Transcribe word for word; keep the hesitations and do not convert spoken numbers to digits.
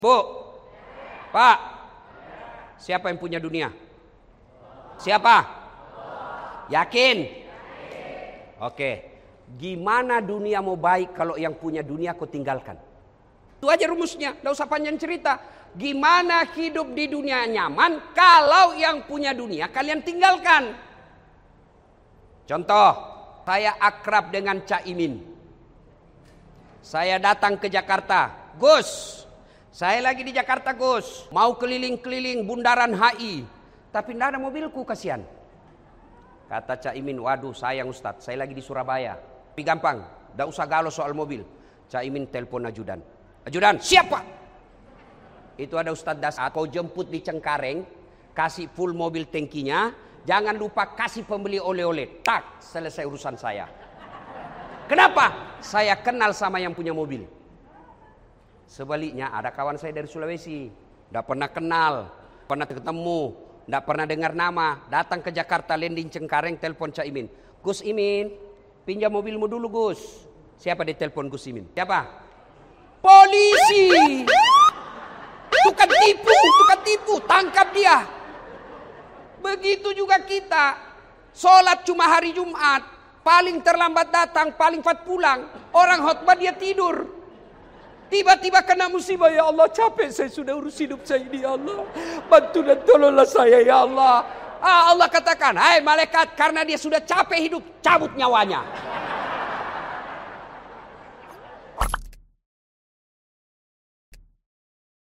Bu, Pak, siapa yang punya dunia? Siapa? Yakin? Oke, gimana dunia mau baik kalau yang punya dunia kau tinggalkan? Itu aja rumusnya, tidak usah panjang cerita. Gimana hidup di dunia nyaman kalau yang punya dunia kalian tinggalkan? Contoh, saya akrab dengan Caimin. Saya datang ke Jakarta, Gus, saya lagi di Jakarta Gus, mau keliling-keliling bundaran H I, tapi tidak ada mobilku, kasihan. Kata Caimin, waduh sayang Ustadz, saya lagi di Surabaya. Tapi gampang, tidak usah galau soal mobil. Caimin telepon ajudan. Ajudan, siapa? Itu ada Ustadz Das, kau jemput di Cengkareng, kasih full mobil tangkinya, jangan lupa kasih pembeli oleh-oleh. Tak, selesai urusan saya. Kenapa? Saya kenal sama yang punya mobil. Sebaliknya ada kawan saya dari Sulawesi, tidak pernah kenal, pernah ketemu, tidak pernah dengar nama, datang ke Jakarta, landing Cengkareng, telepon Caimin. Gus Imin, pinjam mobilmu dulu Gus. Siapa dia telepon Gus Imin? Siapa? Polisi. Tukang tipu, tukang tipu, tangkap dia. Begitu juga kita, sholat cuma hari Jumat, paling terlambat datang, paling cepat pulang. Orang khotbah dia tidur. Tiba-tiba kena musibah, ya Allah capek saya sudah urus hidup saya ini, ya Allah bantu dan tolonglah saya ya Allah. Ah, Allah katakan, hai malaikat, karena dia sudah capek hidup, cabut nyawanya.